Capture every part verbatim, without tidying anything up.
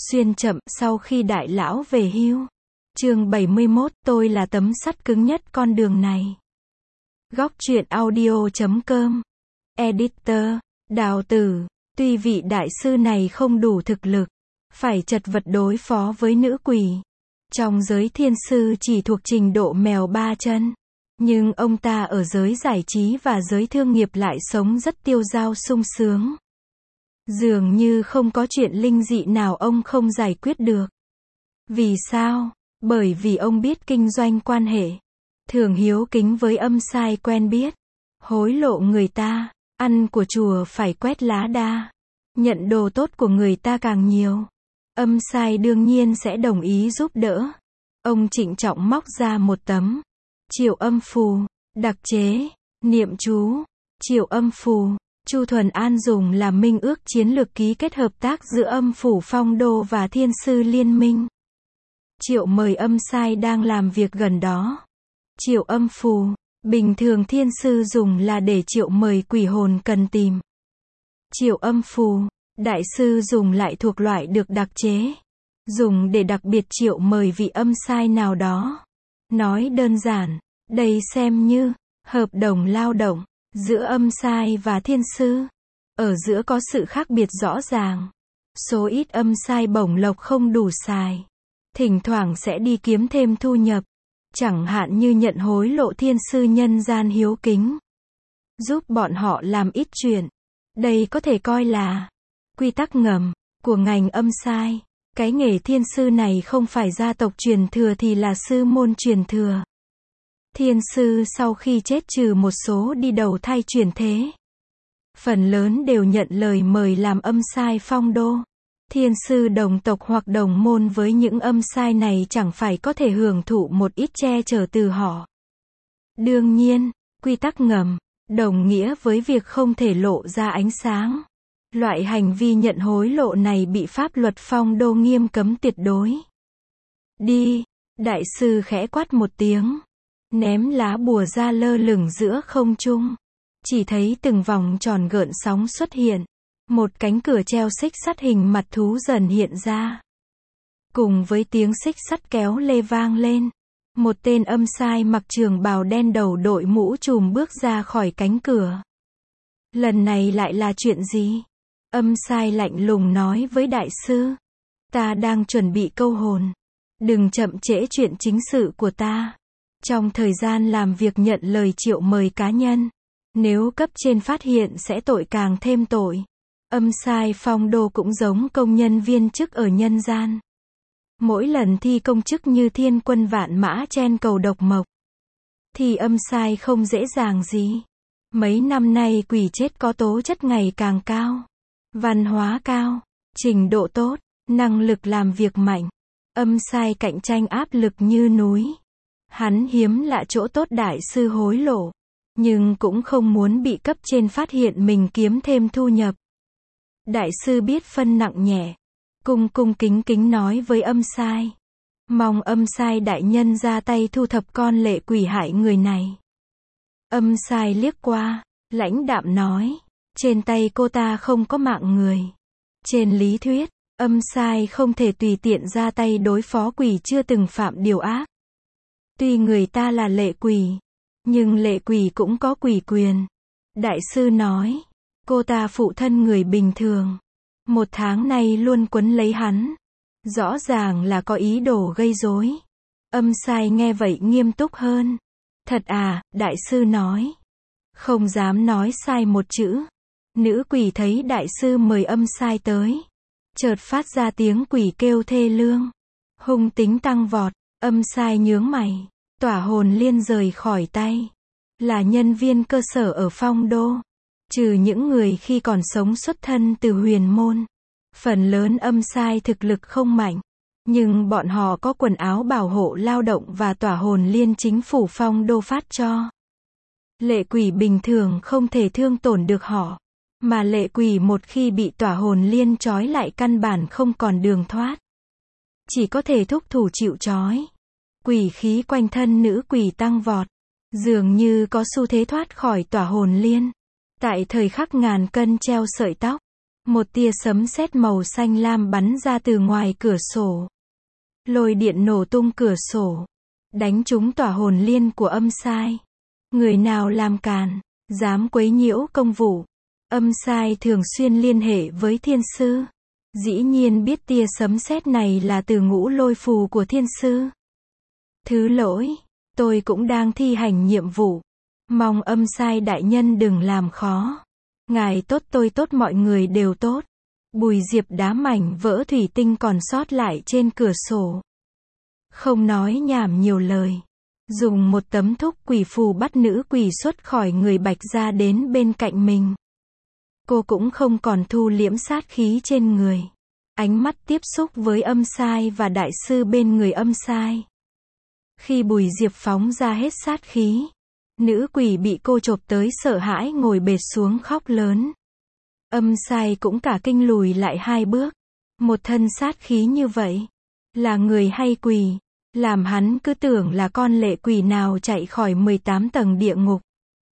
Xuyên chậm sau khi đại lão về hưu. Chương bảy mươi mốt, tôi là tấm sắt cứng nhất con đường này. Góc truyện audio chấm com. Editor, Đào Tử. Tuy vị đại sư này không đủ thực lực, phải chật vật đối phó với nữ quỷ. Trong giới thiên sư chỉ thuộc trình độ mèo ba chân. Nhưng ông ta ở giới giải trí và giới thương nghiệp lại sống rất tiêu dao sung sướng. Dường như không có chuyện linh dị nào ông không giải quyết được. Vì sao? Bởi vì ông biết kinh doanh quan hệ. Thường hiếu kính với âm sai quen biết. Hối lộ người ta. Ăn của chùa phải quét lá đa. Nhận đồ tốt của người ta càng nhiều. Âm sai đương nhiên sẽ đồng ý giúp đỡ. Ông trịnh trọng móc ra một tấm triệu âm phù, đặc chế, niệm chú. Triệu âm phù, Chu Thuần An dùng là minh ước chiến lược ký kết hợp tác giữa âm phủ Phong Đô và Thiên Sư Liên Minh. Triệu mời âm sai đang làm việc gần đó. Triệu âm phù, bình thường thiên sư dùng là để triệu mời quỷ hồn cần tìm. Triệu âm phù, đại sư dùng lại thuộc loại được đặc chế. Dùng để đặc biệt triệu mời vị âm sai nào đó. Nói đơn giản, đây xem như hợp đồng lao động giữa âm sai và thiên sư. Ở giữa có sự khác biệt rõ ràng. Số ít âm sai bổng lộc không đủ xài. Thỉnh thoảng sẽ đi kiếm thêm thu nhập. Chẳng hạn như nhận hối lộ thiên sư nhân gian hiếu kính. Giúp bọn họ làm ít chuyện. Đây có thể coi là quy tắc ngầm của ngành âm sai. Cái nghề thiên sư này không phải gia tộc truyền thừa thì là sư môn truyền thừa. Thiên sư sau khi chết trừ một số đi đầu thai chuyển thế. Phần lớn đều nhận lời mời làm âm sai Phong Đô. Thiên sư đồng tộc hoặc đồng môn với những âm sai này chẳng phải có thể hưởng thụ một ít che chở từ họ. Đương nhiên, quy tắc ngầm, đồng nghĩa với việc không thể lộ ra ánh sáng. Loại hành vi nhận hối lộ này bị pháp luật Phong Đô nghiêm cấm tuyệt đối. Đi, đại sư khẽ quát một tiếng. Ném lá bùa ra lơ lửng giữa không trung. Chỉ thấy từng vòng tròn gợn sóng xuất hiện. Một cánh cửa treo xích sắt hình mặt thú dần hiện ra. Cùng với tiếng xích sắt kéo lê vang lên. Một tên âm sai mặc trường bào đen đầu đội mũ trùm bước ra khỏi cánh cửa. Lần này lại là chuyện gì? Âm sai lạnh lùng nói với đại sư. Ta đang chuẩn bị câu hồn. Đừng chậm trễ chuyện chính sự của ta. Trong thời gian làm việc nhận lời triệu mời cá nhân. Nếu cấp trên phát hiện sẽ tội càng thêm tội. Âm sai Phong Đô cũng giống công nhân viên chức ở nhân gian. Mỗi lần thi công chức như thiên quân vạn mã chen cầu độc mộc. Thì âm sai không dễ dàng gì. Mấy năm nay quỷ chết có tố chất ngày càng cao. Văn hóa cao, trình độ tốt, năng lực làm việc mạnh. Âm sai cạnh tranh áp lực như núi. Hắn hiếm lạ chỗ tốt đại sư hối lộ. Nhưng cũng không muốn bị cấp trên phát hiện mình kiếm thêm thu nhập. Đại sư biết phân nặng nhẹ. Cung cung kính kính nói với âm sai. Mong âm sai đại nhân ra tay thu thập con lệ quỷ hại người này. Âm sai liếc qua, lãnh đạm nói. Trên tay cô ta không có mạng người. Trên lý thuyết, âm sai không thể tùy tiện ra tay đối phó quỷ chưa từng phạm điều ác. Tuy người ta là lệ quỷ, nhưng lệ quỷ cũng có quỷ quyền. Đại sư nói, cô ta phụ thân người bình thường. Một tháng nay luôn quấn lấy hắn. Rõ ràng là có ý đồ gây rối. Âm sai nghe vậy nghiêm túc hơn. Thật à, đại sư nói. Không dám nói sai một chữ. Nữ quỷ thấy đại sư mời âm sai tới. Chợt phát ra tiếng quỷ kêu thê lương. Hung tính tăng vọt, âm sai nhướng mày. Tỏa hồn liên rời khỏi tay. Là nhân viên cơ sở ở Phong Đô. Trừ những người khi còn sống xuất thân từ huyền môn. Phần lớn âm sai thực lực không mạnh. Nhưng bọn họ có quần áo bảo hộ lao động và tỏa hồn liên chính phủ Phong Đô phát cho. Lệ quỷ bình thường không thể thương tổn được họ. Mà lệ quỷ một khi bị tỏa hồn liên trói lại căn bản không còn đường thoát. Chỉ có thể thúc thủ chịu trói. Quỷ khí quanh thân nữ quỷ tăng vọt. Dường như có xu thế thoát khỏi tỏa hồn liên. Tại thời khắc ngàn cân treo sợi tóc. Một tia sấm sét màu xanh lam bắn ra từ ngoài cửa sổ. Lôi điện nổ tung cửa sổ, đánh trúng tỏa hồn liên của âm sai. Người nào làm càn, dám quấy nhiễu công vụ. Âm sai thường xuyên liên hệ với thiên sư. Dĩ nhiên biết tia sấm sét này là từ ngũ lôi phù của thiên sư. Thứ lỗi, tôi cũng đang thi hành nhiệm vụ. Mong âm sai đại nhân đừng làm khó. Ngài tốt tôi tốt mọi người đều tốt. Bùi Diệp đá mảnh vỡ thủy tinh còn sót lại trên cửa sổ. Không nói nhảm nhiều lời. Dùng một tấm thúc quỷ phù bắt nữ quỷ xuất khỏi người Bạch Gia đến bên cạnh mình. Cô cũng không còn thu liễm sát khí trên người. Ánh mắt tiếp xúc với âm sai và đại sư bên người âm sai. Khi Bùi Diệp phóng ra hết sát khí, nữ quỷ bị cô chộp tới sợ hãi ngồi bệt xuống khóc lớn. Âm sai cũng cả kinh lùi lại hai bước. Một thân sát khí như vậy, là người hay quỷ, làm hắn cứ tưởng là con lệ quỷ nào chạy khỏi mười tám tầng địa ngục.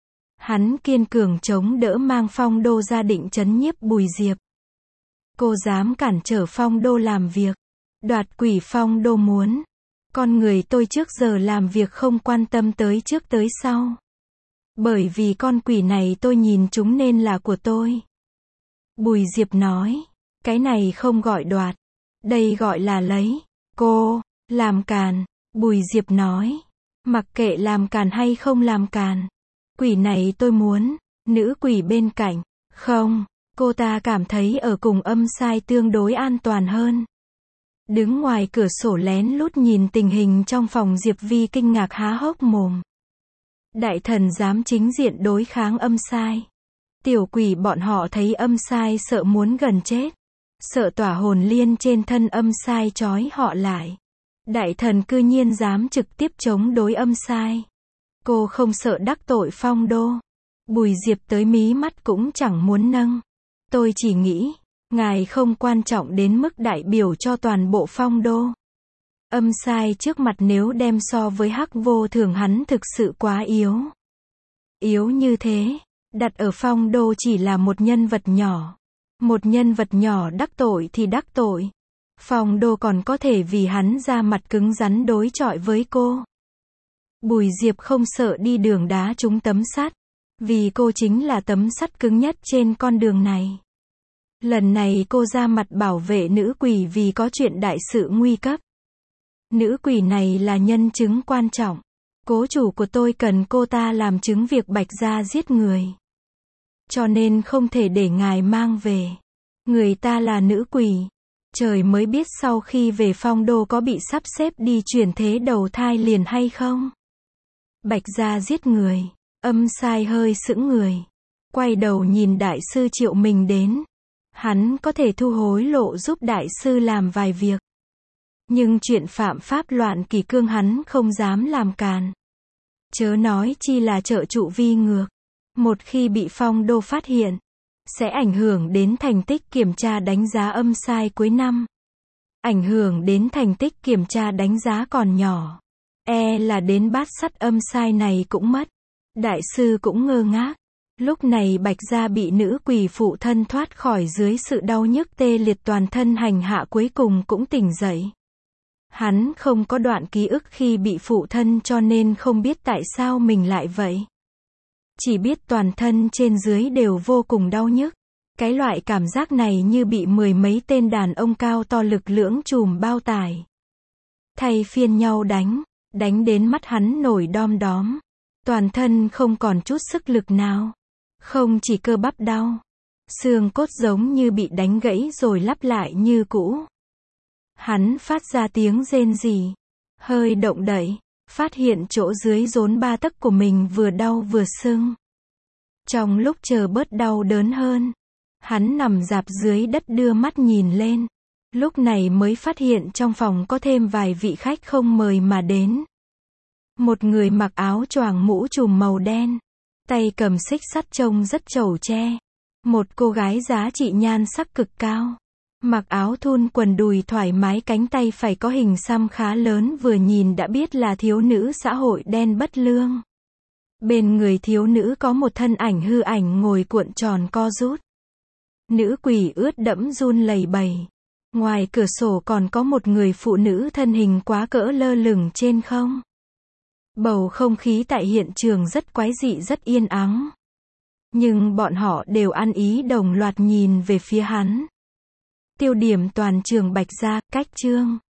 Hắn kiên cường chống đỡ mang Phong Đô ra định trấn nhiếp Bùi Diệp. Cô dám cản trở Phong Đô làm việc, đoạt quỷ Phong Đô muốn. Con người tôi trước giờ làm việc không quan tâm tới trước tới sau. Bởi vì con quỷ này tôi nhìn chúng nên là của tôi. Bùi Diệp nói, cái này không gọi đoạt, đây gọi là lấy. Cô, làm càn, Bùi Diệp nói, mặc kệ làm càn hay không làm càn. Quỷ này tôi muốn, nữ quỷ bên cạnh, không, cô ta cảm thấy ở cùng âm sai tương đối an toàn hơn. Đứng ngoài cửa sổ lén lút nhìn tình hình trong phòng Diệp Vi kinh ngạc há hốc mồm. Đại thần dám chính diện đối kháng âm sai. Tiểu quỷ bọn họ thấy âm sai sợ muốn gần chết. Sợ tỏa hồn liên trên thân âm sai trói họ lại. Đại thần cư nhiên dám trực tiếp chống đối âm sai. Cô không sợ đắc tội Phong Đô. Bùi Diệp tới mí mắt cũng chẳng muốn nâng. Tôi chỉ nghĩ, ngài không quan trọng đến mức đại biểu cho toàn bộ Phong Đô. Âm sai trước mặt nếu đem so với Hắc Vô Thường hắn thực sự quá yếu. Yếu như thế, đặt ở Phong Đô chỉ là một nhân vật nhỏ. Một nhân vật nhỏ đắc tội thì đắc tội. Phong Đô còn có thể vì hắn ra mặt cứng rắn đối chọi với cô. Bùi Diệp không sợ đi đường đá trúng tấm sắt. Vì cô chính là tấm sắt cứng nhất trên con đường này. Lần này cô ra mặt bảo vệ nữ quỷ vì có chuyện đại sự nguy cấp. Nữ quỷ này là nhân chứng quan trọng. Cố chủ của tôi cần cô ta làm chứng việc Bạch Gia giết người. Cho nên không thể để ngài mang về. Người ta là nữ quỷ. Trời mới biết sau khi về Phong Đô có bị sắp xếp đi chuyển thế đầu thai liền hay không. Bạch Gia giết người. Âm sai hơi sững người. Quay đầu nhìn đại sư Triệu mình đến. Hắn có thể thu hối lộ giúp đại sư làm vài việc. Nhưng chuyện phạm pháp loạn kỷ cương hắn không dám làm càn. Chớ nói chi là trợ trụ vi ngược. Một khi bị Phong Đô phát hiện, sẽ ảnh hưởng đến thành tích kiểm tra đánh giá âm sai cuối năm. Ảnh hưởng đến thành tích kiểm tra đánh giá còn nhỏ. E là đến bát sắt âm sai này cũng mất. Đại sư cũng ngơ ngác. Lúc này Bạch Gia bị nữ quỷ phụ thân thoát khỏi dưới sự đau nhức tê liệt toàn thân hành hạ cuối cùng cũng tỉnh dậy. Hắn không có đoạn ký ức khi bị phụ thân cho nên không biết tại sao mình lại vậy. Chỉ biết toàn thân trên dưới đều vô cùng đau nhức. Cái loại cảm giác này như bị mười mấy tên đàn ông cao to lực lưỡng chùm bao tải. Thay phiên nhau đánh, đánh đến mắt hắn nổi đom đóm. Toàn thân không còn chút sức lực nào. Không chỉ cơ bắp đau. Xương cốt giống như bị đánh gãy rồi lắp lại như cũ. Hắn phát ra tiếng rên rỉ. Hơi động đậy. Phát hiện chỗ dưới rốn ba tấc của mình vừa đau vừa sưng. Trong lúc chờ bớt đau đớn hơn, hắn nằm rạp dưới đất đưa mắt nhìn lên. Lúc này mới phát hiện trong phòng có thêm vài vị khách không mời mà đến. Một người mặc áo choàng mũ trùm màu đen, tay cầm xích sắt trông rất trẩu tre. Một cô gái giá trị nhan sắc cực cao. Mặc áo thun quần đùi thoải mái cánh tay phải có hình xăm khá lớn vừa nhìn đã biết là thiếu nữ xã hội đen bất lương. Bên người thiếu nữ có một thân ảnh hư ảnh ngồi cuộn tròn co rút. Nữ quỷ ướt đẫm run lẩy bẩy. Ngoài cửa sổ còn có một người phụ nữ thân hình quá cỡ lơ lửng trên không. Bầu không khí tại hiện trường rất quái dị, rất yên ắng. Nhưng bọn họ đều ăn ý đồng loạt nhìn về phía hắn. Tiêu điểm toàn trường Bạch Gia, cách chương.